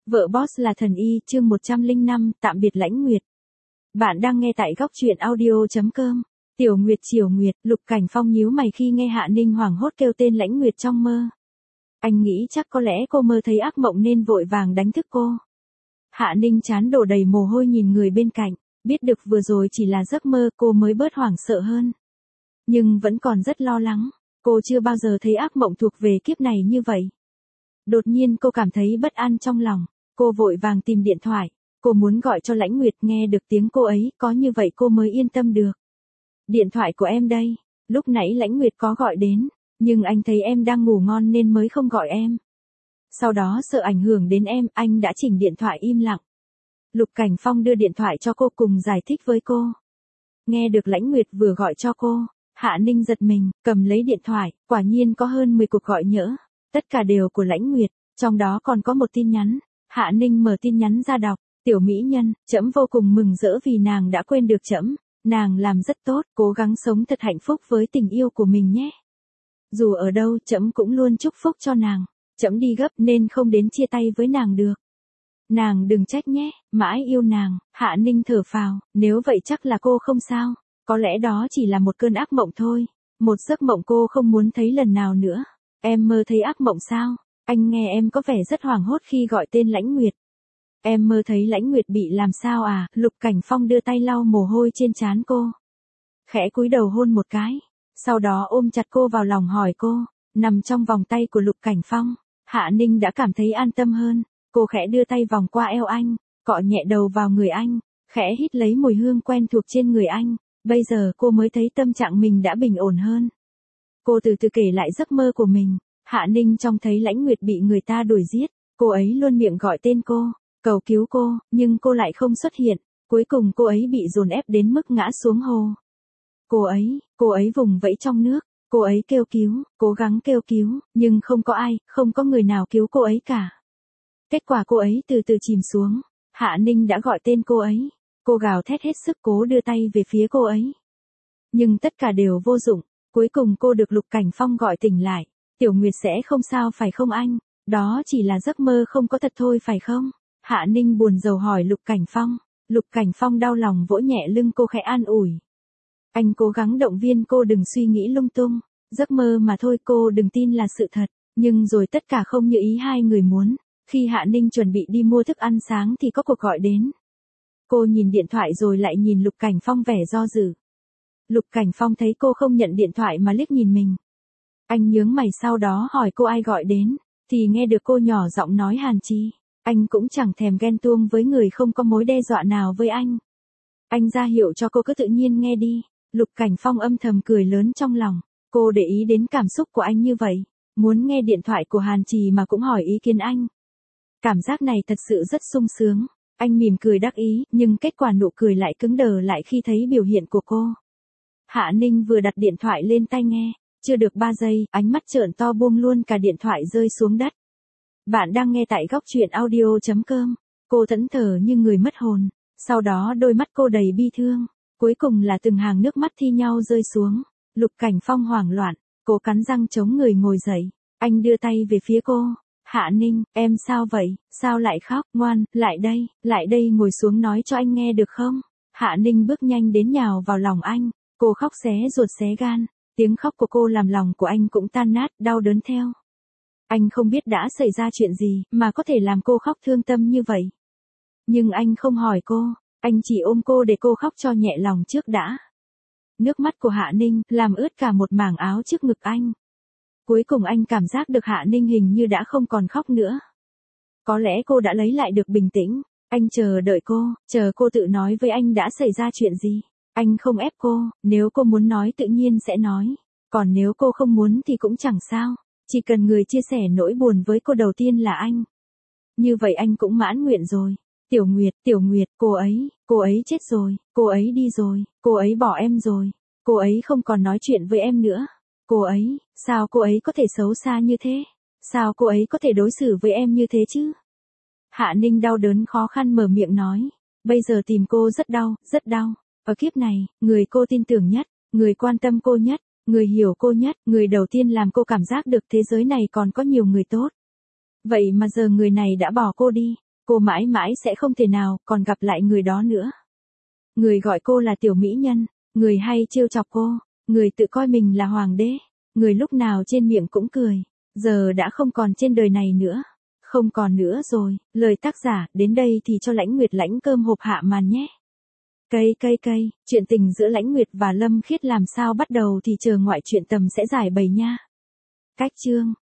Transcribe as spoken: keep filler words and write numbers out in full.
Vợ boss là thần y, chương một trăm lẻ năm, tạm biệt Lãnh Nguyệt. Bạn đang nghe tại góc truyện audio chấm com. Tiểu Nguyệt Triều Nguyệt, Lục Cảnh Phong nhíu mày khi nghe Hạ Ninh hoảng hốt kêu tên Lãnh Nguyệt trong mơ. Anh nghĩ chắc có lẽ cô mơ thấy ác mộng nên vội vàng đánh thức cô. Hạ Ninh trán đổ đầy mồ hôi nhìn người bên cạnh, biết được vừa rồi chỉ là giấc mơ cô mới bớt hoảng sợ hơn. Nhưng vẫn còn rất lo lắng, cô chưa bao giờ thấy ác mộng thuộc về kiếp này như vậy. Đột nhiên cô cảm thấy bất an trong lòng, cô vội vàng tìm điện thoại, cô muốn gọi cho Lãnh Nguyệt nghe được tiếng cô ấy, có như vậy cô mới yên tâm được. Điện thoại của em đây, lúc nãy Lãnh Nguyệt có gọi đến, nhưng anh thấy em đang ngủ ngon nên mới không gọi em. Sau đó sợ ảnh hưởng đến em, anh đã chỉnh điện thoại im lặng. Lục Cảnh Phong đưa điện thoại cho cô cùng giải thích với cô. Nghe được Lãnh Nguyệt vừa gọi cho cô, Hạ Ninh giật mình, cầm lấy điện thoại, quả nhiên có hơn mười cuộc gọi nhỡ. Tất cả đều của Lãnh Nguyệt, trong đó còn có một tin nhắn. Hạ Ninh mở tin nhắn ra đọc, tiểu mỹ nhân, trẫm vô cùng mừng rỡ vì nàng đã quên được trẫm, nàng làm rất tốt, cố gắng sống thật hạnh phúc với tình yêu của mình nhé. Dù ở đâu trẫm cũng luôn chúc phúc cho nàng, trẫm đi gấp nên không đến chia tay với nàng được. Nàng đừng trách nhé, mãi yêu nàng. Hạ Ninh thở phào, nếu vậy chắc là cô không sao, có lẽ đó chỉ là một cơn ác mộng thôi, một giấc mộng cô không muốn thấy lần nào nữa. Em mơ thấy ác mộng sao? Anh nghe em có vẻ rất hoảng hốt khi gọi tên Lãnh Nguyệt. Em mơ thấy Lãnh Nguyệt bị làm sao à? Lục Cảnh Phong đưa tay lau mồ hôi trên trán cô. Khẽ cúi đầu hôn một cái, sau đó ôm chặt cô vào lòng hỏi cô, nằm trong vòng tay của Lục Cảnh Phong. Hạ Ninh đã cảm thấy an tâm hơn, cô khẽ đưa tay vòng qua eo anh, cọ nhẹ đầu vào người anh, khẽ hít lấy mùi hương quen thuộc trên người anh. Bây giờ cô mới thấy tâm trạng mình đã bình ổn hơn. Cô từ từ kể lại giấc mơ của mình. Hạ Ninh trông thấy Lãnh Nguyệt bị người ta đuổi giết, cô ấy luôn miệng gọi tên cô, cầu cứu cô, nhưng cô lại không xuất hiện, cuối cùng cô ấy bị dồn ép đến mức ngã xuống hồ. Cô ấy, cô ấy vùng vẫy trong nước, cô ấy kêu cứu, cố gắng kêu cứu, nhưng không có ai, không có người nào cứu cô ấy cả. Kết quả cô ấy từ từ chìm xuống, Hạ Ninh đã gọi tên cô ấy, cô gào thét hết sức cố đưa tay về phía cô ấy. Nhưng tất cả đều vô dụng. Cuối cùng cô được Lục Cảnh Phong gọi tỉnh lại. Tiểu Nguyệt sẽ không sao phải không anh? Đó chỉ là giấc mơ không có thật thôi phải không? Hạ Ninh buồn rầu hỏi Lục Cảnh Phong. Lục Cảnh Phong đau lòng vỗ nhẹ lưng cô khẽ an ủi. Anh cố gắng động viên cô đừng suy nghĩ lung tung. Giấc mơ mà thôi, cô đừng tin là sự thật. Nhưng rồi tất cả không như ý hai người muốn. Khi Hạ Ninh chuẩn bị đi mua thức ăn sáng thì có cuộc gọi đến. Cô nhìn điện thoại rồi lại nhìn Lục Cảnh Phong vẻ do dự. Lục Cảnh Phong thấy cô không nhận điện thoại mà liếc nhìn mình. Anh nhướng mày sau đó hỏi cô ai gọi đến, thì nghe được cô nhỏ giọng nói Hàn Chi. Anh cũng chẳng thèm ghen tuông với người không có mối đe dọa nào với anh. Anh ra hiệu cho cô cứ tự nhiên nghe đi. Lục Cảnh Phong âm thầm cười lớn trong lòng. Cô để ý đến cảm xúc của anh như vậy, muốn nghe điện thoại của Hàn Trì mà cũng hỏi ý kiến anh. Cảm giác này thật sự rất sung sướng. Anh mỉm cười đắc ý, nhưng kết quả nụ cười lại cứng đờ lại khi thấy biểu hiện của cô. Hạ Ninh vừa đặt điện thoại lên tai nghe, chưa được ba giây, ánh mắt trợn to buông luôn cả điện thoại rơi xuống đất. Bạn đang nghe tại góc truyện audio chấm com. Cô thẫn thờ như người mất hồn, sau đó đôi mắt cô đầy bi thương, cuối cùng là từng hàng nước mắt thi nhau rơi xuống. Lục Cảnh Phong hoảng loạn, cô cắn răng chống người ngồi dậy, anh đưa tay về phía cô. Hạ Ninh, em sao vậy, sao lại khóc, ngoan, lại đây, lại đây ngồi xuống nói cho anh nghe được không? Hạ Ninh bước nhanh đến nhào vào lòng anh. Cô khóc xé ruột xé gan, tiếng khóc của cô làm lòng của anh cũng tan nát, đau đớn theo. Anh không biết đã xảy ra chuyện gì mà có thể làm cô khóc thương tâm như vậy. Nhưng anh không hỏi cô, anh chỉ ôm cô để cô khóc cho nhẹ lòng trước đã. Nước mắt của Hạ Ninh làm ướt cả một mảng áo trước ngực anh. Cuối cùng anh cảm giác được Hạ Ninh hình như đã không còn khóc nữa. Có lẽ cô đã lấy lại được bình tĩnh, anh chờ đợi cô, chờ cô tự nói với anh đã xảy ra chuyện gì. Anh không ép cô, nếu cô muốn nói tự nhiên sẽ nói, còn nếu cô không muốn thì cũng chẳng sao, chỉ cần người chia sẻ nỗi buồn với cô đầu tiên là anh. Như vậy anh cũng mãn nguyện rồi. Tiểu Nguyệt, Tiểu Nguyệt, cô ấy, cô ấy chết rồi, cô ấy đi rồi, cô ấy bỏ em rồi, cô ấy không còn nói chuyện với em nữa. Cô ấy, sao cô ấy có thể xấu xa như thế? Sao cô ấy có thể đối xử với em như thế chứ? Hạ Ninh đau đớn khó khăn mở miệng nói, bây giờ tìm cô rất đau, rất đau. Ở kiếp này, người cô tin tưởng nhất, người quan tâm cô nhất, người hiểu cô nhất, người đầu tiên làm cô cảm giác được thế giới này còn có nhiều người tốt. Vậy mà giờ người này đã bỏ cô đi, cô mãi mãi sẽ không thể nào còn gặp lại người đó nữa. Người gọi cô là tiểu mỹ nhân, người hay trêu chọc cô, người tự coi mình là hoàng đế, người lúc nào trên miệng cũng cười, giờ đã không còn trên đời này nữa. Không còn nữa rồi, lời tác giả, đến đây thì cho Lãnh Nguyệt lãnh cơm hộp hạ màn nhé. Cây cây cây, chuyện tình giữa Lãnh Nguyệt và Lâm Khiết làm sao bắt đầu thì chờ ngoại truyện tầm sẽ giải bày nha. Cách chương